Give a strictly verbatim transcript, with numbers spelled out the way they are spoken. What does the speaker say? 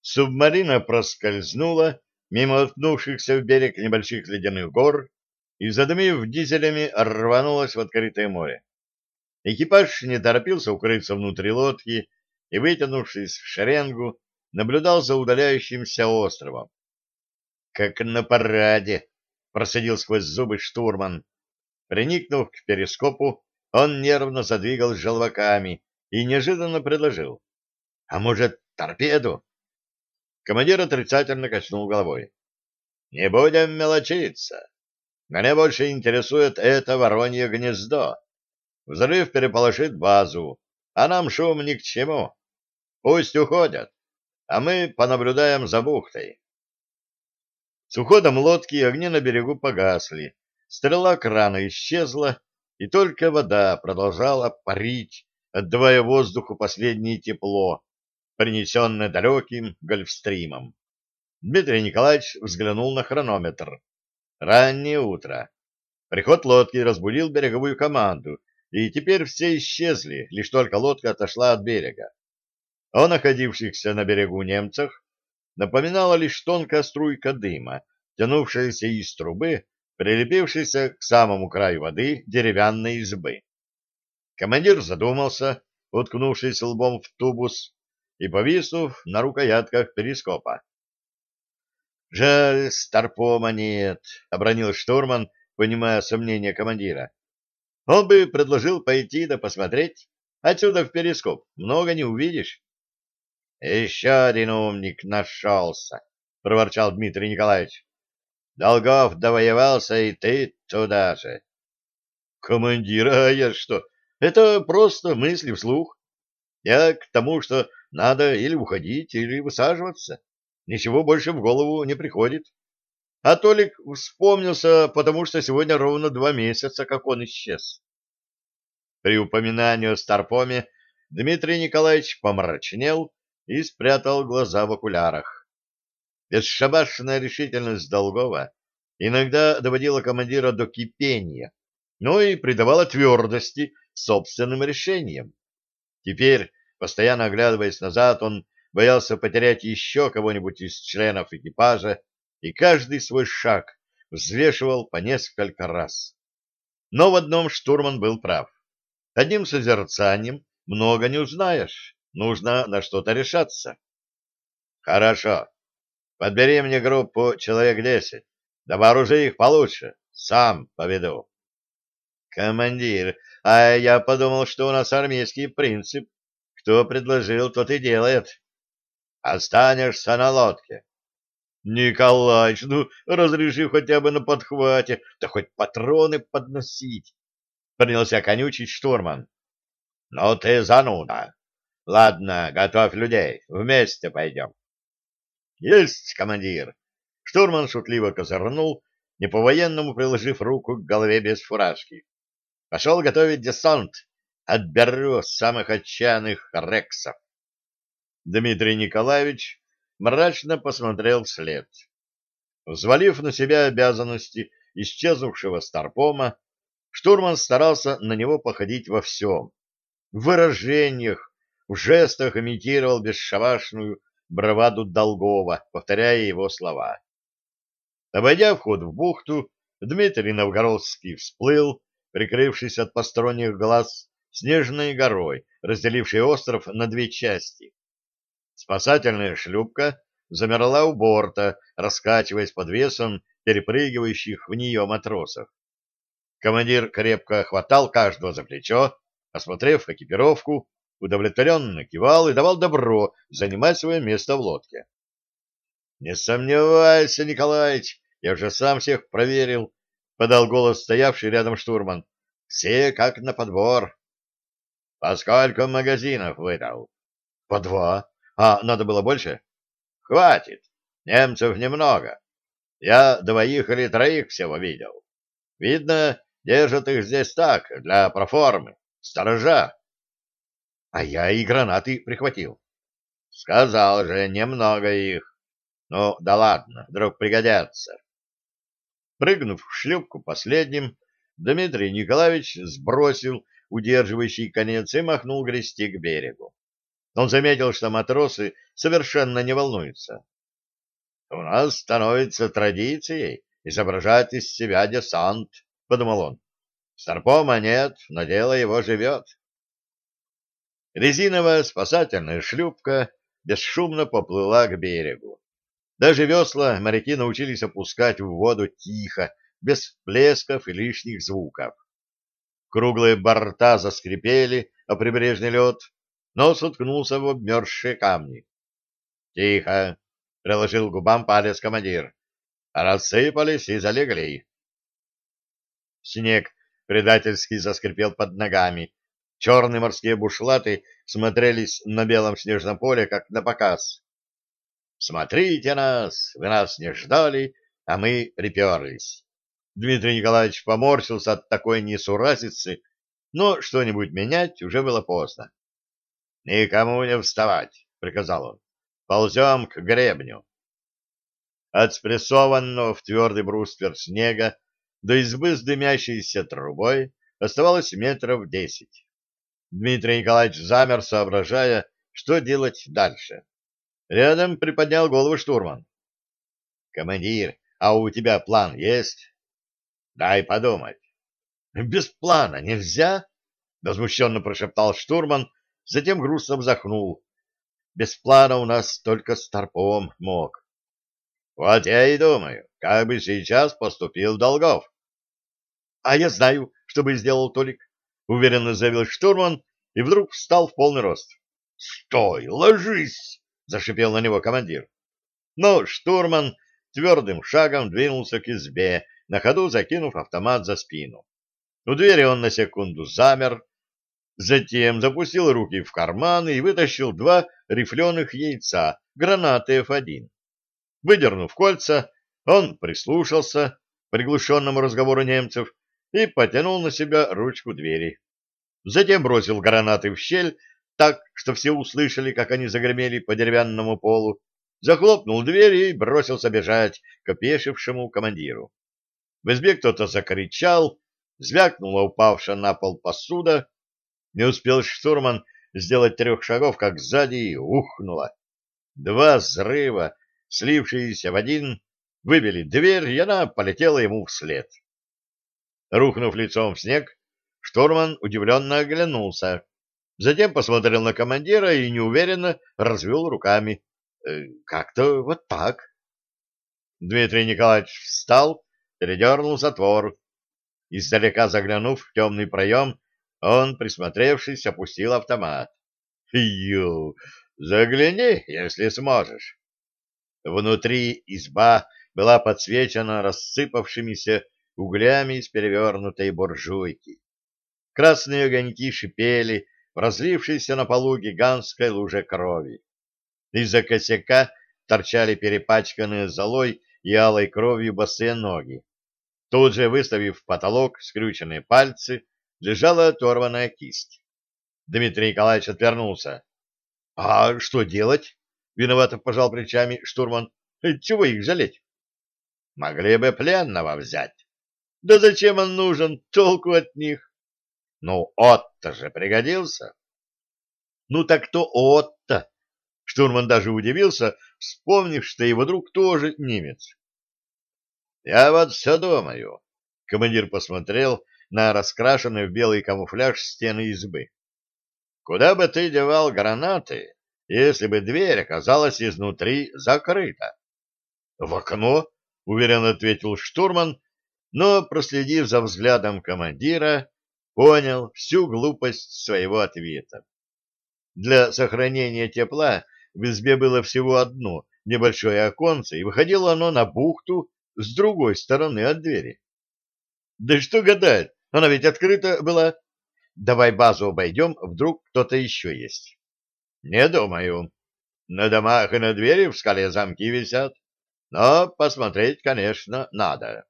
Субмарина проскользнула мимо уткнувшихся в берег небольших ледяных гор и, задымив дизелями, рванулась в открытое море. Экипаж не торопился укрыться внутри лодки и, вытянувшись в шеренгу, наблюдал за удаляющимся островом. «Как на параде!» — процедил сквозь зубы штурман. Приникнув к перископу, он нервно задвигал желваками и неожиданно предложил: «А может, торпеду?» Командир отрицательно качнул головой. «Не будем мелочиться. Меня больше интересует это воронье гнездо. Взрыв переполошит базу, а нам шум ни к чему. Пусть уходят, а мы понаблюдаем за бухтой». С уходом лодки огни на берегу погасли, стрела крана исчезла, и только вода продолжала парить, отдавая воздуху последнее тепло, принесенное далеким гольфстримом. Дмитрий Николаевич взглянул на хронометр. Раннее утро. Приход лодки разбудил береговую команду, и теперь все исчезли, лишь только лодка отошла от берега. О находившихся на берегу немцах напоминала лишь тонкая струйка дыма, тянувшаяся из трубы, прилепившейся к самому краю воды деревянной избы. Командир задумался, уткнувшись лбом в тубус и повиснув на рукоятках перископа. «Жаль, старпома нет», — обронил штурман, понимая сомнения командира. «Он бы предложил пойти да посмотреть. Отсюда в перископ много не увидишь». «Еще один умник нашелся», — проворчал Дмитрий Николаевич. «Долгов довоевался, и ты туда же». «Командир, а я что? Это просто мысли вслух. Я к тому, что надо или уходить, или высаживаться. Ничего больше в голову не приходит. А Толик вспомнился, потому что сегодня ровно два месяца, как он исчез». При упоминании о Старпоме Дмитрий Николаевич помрачнел и спрятал глаза в окулярах. Бесшабашная решительность Долгова иногда доводила командира до кипения, но и придавала твердости собственным решениям. Теперь, постоянно оглядываясь назад, он боялся потерять еще кого-нибудь из членов экипажа и каждый свой шаг взвешивал по несколько раз. Но в одном штурман был прав. Одним созерцанием много не узнаешь, нужно на что-то решаться. «Хорошо. Подбери мне группу человек десять, да вооружи их получше, сам поведу». «Командир, а я подумал, что у нас армейский принцип. Кто предложил, тот и делает». «Останешься на лодке». «Николаич, ну, разреши хотя бы на подхвате, да хоть патроны подносить», — принялся конючить штурман. «Ну ты зануда. Ладно, готовь людей, вместе пойдем». «Есть, командир!» Штурман шутливо козырнул, не по-военному приложив руку к голове без фуражки. «Пошел готовить десант. Отберу самых отчаянных рексов». Дмитрий Николаевич мрачно посмотрел вслед. Взвалив на себя обязанности исчезнувшего старпома, штурман старался на него походить во всем. В выражениях, в жестах имитировал бесшабашную браваду Долгова, повторяя его слова. Обойдя вход в бухту, Дмитрий Новгородский всплыл, прикрывшись от посторонних глаз, снежной горой, разделившей остров на две части. Спасательная шлюпка замерла у борта, раскачиваясь под весом перепрыгивающих в нее матросов. Командир крепко хватал каждого за плечо, осмотрев экипировку, удовлетворенно кивал и давал добро занимать свое место в лодке. — Не сомневайся, Николаич, я уже сам всех проверил, — подал голос стоявший рядом штурман. — Все как на подбор. — По сколько магазинов выдал? — По два. А надо было больше? — Хватит. Немцев немного. Я двоих или троих всего видел. Видно, держат их здесь так, для проформы. Сторожа. А я и гранаты прихватил. Сказал же, немного их. Ну, да ладно, вдруг пригодятся. Прыгнув в шлюпку последним, Дмитрий Николаевич сбросил удерживающий конец и махнул грести к берегу. Он заметил, что матросы совершенно не волнуются. — У нас становится традицией изображать из себя десант, — подумал он. — Старпома нет, но дело его живет. Резиновая спасательная шлюпка бесшумно поплыла к берегу. Даже весла моряки научились опускать в воду тихо, без всплесков и лишних звуков. Круглые борта заскрипели о прибрежный лед, нос уткнулся в обмерзшие камни. — Тихо! — приложил к губам палец командир. — Рассыпались и залегли. Снег предательски заскрипел под ногами. Черные морские бушлаты смотрелись на белом снежном поле, как на показ. «Смотрите нас! Вы нас не ждали, а мы приперлись». Дмитрий Николаевич поморщился от такой несуразицы, но что-нибудь менять уже было поздно. «Никому не вставать!» — приказал он. «Ползем к гребню». От спрессованного в твердый бруствер снега до избы с дымящейся трубой оставалось метров десять. Дмитрий Николаевич замер, соображая, что делать дальше. Рядом приподнял голову штурман. — Командир, а у тебя план есть? — Дай подумать. — Без плана нельзя? — возмущенно прошептал штурман, затем грустно вздохнул. — Без плана у нас только Старпом мог. — Вот я и думаю, как бы сейчас поступил Долгов. — А я знаю, что бы сделал Толик, — уверенно заявил штурман и вдруг встал в полный рост. — Стой, ложись! — зашипел на него командир. Но штурман твердым шагом двинулся к избе, на ходу закинув автомат за спину. У двери он на секунду замер, затем запустил руки в карманы и вытащил два рифленых яйца, гранаты эф один. Выдернув кольца, он прислушался к приглушенному разговору немцев и потянул на себя ручку двери. Затем бросил гранаты в щель так, что все услышали, как они загремели по деревянному полу, захлопнул дверь и бросился бежать к опешившему командиру. В избе кто-то закричал, звякнула упавшая на пол посуда. Не успел штурман сделать трех шагов, как сзади ухнуло. Два взрыва, слившиеся в один, выбили дверь, и она полетела ему вслед. Рухнув лицом в снег, штурман удивленно оглянулся. Затем посмотрел на командира и неуверенно развел руками. Э, как-то вот так. Дмитрий Николаевич встал, передернул затвор. Издалека заглянув в темный проем, он, присмотревшись, опустил автомат. — Ю, загляни, если сможешь. Внутри изба была подсвечена рассыпавшимися углями из перевернутой буржуйки. Красные огоньки шипели в разлившейся на полу гигантской луже крови. Из-за косяка торчали перепачканные золой и алой кровью босые ноги. Тут же, выставив в потолок скрюченные пальцы, лежала оторванная кисть. Дмитрий Николаевич отвернулся. — А что делать? — виновато пожал плечами штурман. — Чего их жалеть? — Могли бы пленного взять. — Да зачем он нужен? Толку от них. — Ну, Отто же пригодился. — Ну так кто Отто? Штурман даже удивился, вспомнив, что его друг тоже немец. — Я вот все думаю. Командир посмотрел на раскрашенные в белый камуфляж стены избы. — Куда бы ты девал гранаты, если бы дверь оказалась изнутри закрыта? — В окно, — уверенно ответил штурман, но, проследив за взглядом командира, понял всю глупость своего ответа. Для сохранения тепла в избе было всего одно небольшое оконце, и выходило оно на бухту с другой стороны от двери. Да что гадать, она ведь открыта была. Давай базу обойдем, вдруг кто-то еще есть. Не думаю. На домах и на двери в скале замки висят. Но посмотреть, конечно, надо.